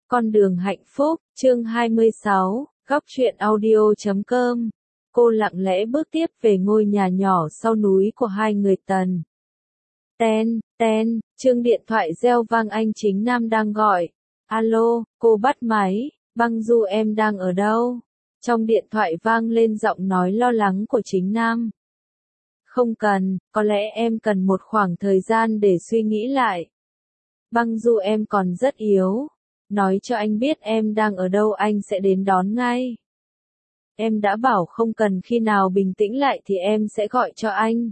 Con đường hạnh phúc, chương 26, góc truyện audio.com. Cô lặng lẽ bước tiếp về ngôi nhà nhỏ sau núi của hai người Tần. Ten, chuông điện thoại reo vang, anh Chính Nam đang gọi. Alo, cô bắt máy, Băng Du em đang ở đâu? Trong điện thoại vang lên giọng nói lo lắng của Chính Nam. Không cần, có lẽ em cần một khoảng thời gian để suy nghĩ lại. Băng Du em còn rất yếu. Nói cho anh biết em đang ở đâu, anh sẽ đến đón ngay. Em đã bảo không cần, khi nào bình tĩnh lại thì em sẽ gọi cho anh.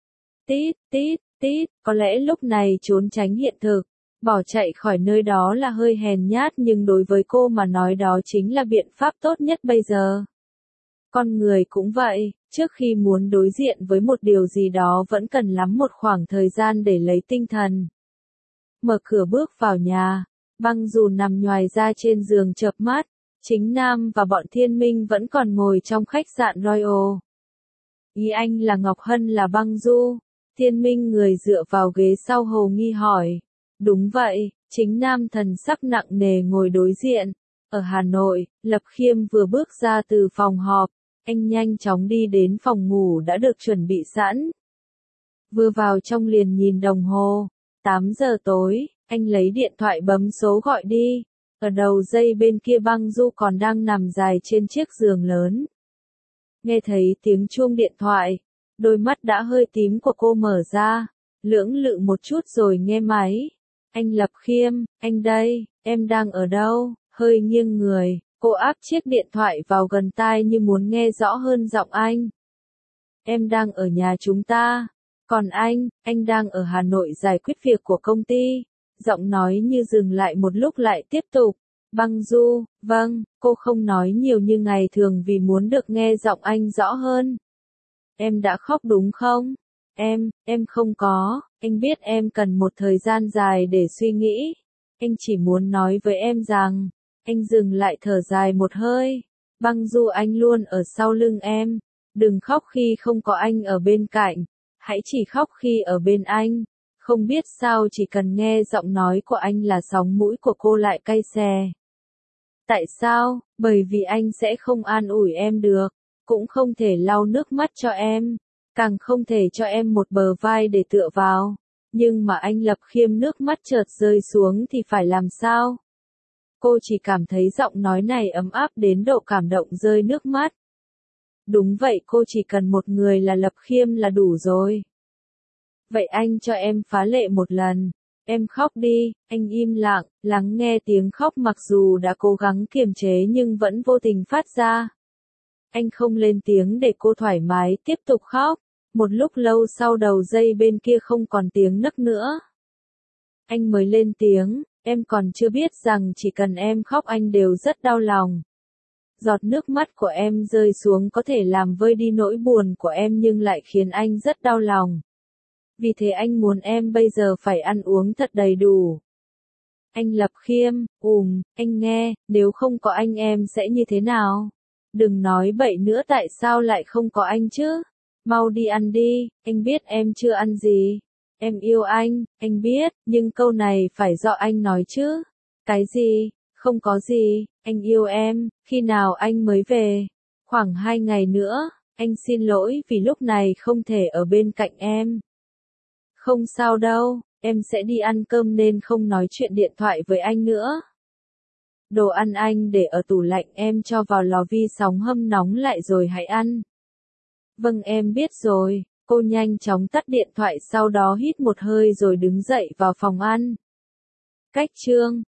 Tít, có lẽ lúc này trốn tránh hiện thực, bỏ chạy khỏi nơi đó là hơi hèn nhát, nhưng đối với cô mà nói đó chính là biện pháp tốt nhất bây giờ. Con người cũng vậy, trước khi muốn đối diện với một điều gì đó vẫn cần lắm một khoảng thời gian để lấy tinh thần. Mở cửa bước vào nhà. Băng Du nằm nhoài ra trên giường chợp mắt, Chính Nam và bọn Thiên Minh vẫn còn ngồi trong khách sạn Royal. Ý anh là Ngọc Hân là Băng Du? Thiên Minh người dựa vào ghế sau hồ nghi hỏi. Đúng vậy, Chính Nam thần sắc nặng nề ngồi đối diện. Ở Hà Nội, Lập Khiêm vừa bước ra từ phòng họp, anh nhanh chóng đi đến phòng ngủ đã được chuẩn bị sẵn. Vừa vào trong liền nhìn đồng hồ, 8 giờ tối. Anh lấy điện thoại bấm số gọi đi. Ở đầu dây bên kia Băng Du còn đang nằm dài trên chiếc giường lớn. Nghe thấy tiếng chuông điện thoại, đôi mắt đã hơi tím của cô mở ra, lưỡng lự một chút rồi nghe máy. Anh Lập Khiêm, anh đây, em đang ở đâu? Hơi nghiêng người, cô áp chiếc điện thoại vào gần tai như muốn nghe rõ hơn giọng anh. Em đang ở nhà chúng ta. Còn anh đang ở Hà Nội giải quyết việc của công ty. Giọng nói như dừng lại một lúc lại tiếp tục. Băng Du, vâng, cô không nói nhiều như ngày thường vì muốn được nghe giọng anh rõ hơn. Em đã khóc đúng không? Em không có, anh biết em cần một thời gian dài để suy nghĩ. Anh chỉ muốn nói với em rằng, anh dừng lại thở dài một hơi. Băng Du, anh luôn ở sau lưng em. Đừng khóc khi không có anh ở bên cạnh. Hãy chỉ khóc khi ở bên anh. Không biết sao chỉ cần nghe giọng nói của anh là sóng mũi của cô lại cay xè. Tại sao? Bởi vì anh sẽ không an ủi em được, cũng không thể lau nước mắt cho em, càng không thể cho em một bờ vai để tựa vào. Nhưng mà anh Lập Khiêm, nước mắt chợt rơi xuống thì phải làm sao? Cô chỉ cảm thấy giọng nói này ấm áp đến độ cảm động rơi nước mắt. Đúng vậy, cô chỉ cần một người là Lập Khiêm là đủ rồi. Vậy anh cho em phá lệ một lần. Em khóc đi. Anh im lặng, lắng nghe tiếng khóc mặc dù đã cố gắng kiềm chế nhưng vẫn vô tình phát ra. Anh không lên tiếng để cô thoải mái tiếp tục khóc. Một lúc lâu sau đầu dây bên kia không còn tiếng nấc nữa. Anh mới lên tiếng, em còn chưa biết rằng chỉ cần em khóc anh đều rất đau lòng. Giọt nước mắt của em rơi xuống có thể làm vơi đi nỗi buồn của em nhưng lại khiến anh rất đau lòng. Vì thế anh muốn em bây giờ phải ăn uống thật đầy đủ. Anh Lập Khiêm, anh nghe, nếu không có anh em sẽ như thế nào? Đừng nói bậy nữa, tại sao lại không có anh chứ? Mau đi ăn đi, anh biết em chưa ăn gì. Em yêu anh biết, nhưng câu này phải do anh nói chứ. Cái gì? Không có gì, anh yêu em, khi nào anh mới về? Khoảng 2 ngày nữa, anh xin lỗi vì lúc này không thể ở bên cạnh em. Không sao đâu, em sẽ đi ăn cơm nên không nói chuyện điện thoại với anh nữa. Đồ ăn anh để ở tủ lạnh, em cho vào lò vi sóng hâm nóng lại rồi hãy ăn. Vâng em biết rồi, cô nhanh chóng tắt điện thoại sau đó hít một hơi rồi đứng dậy vào phòng ăn. Cách chương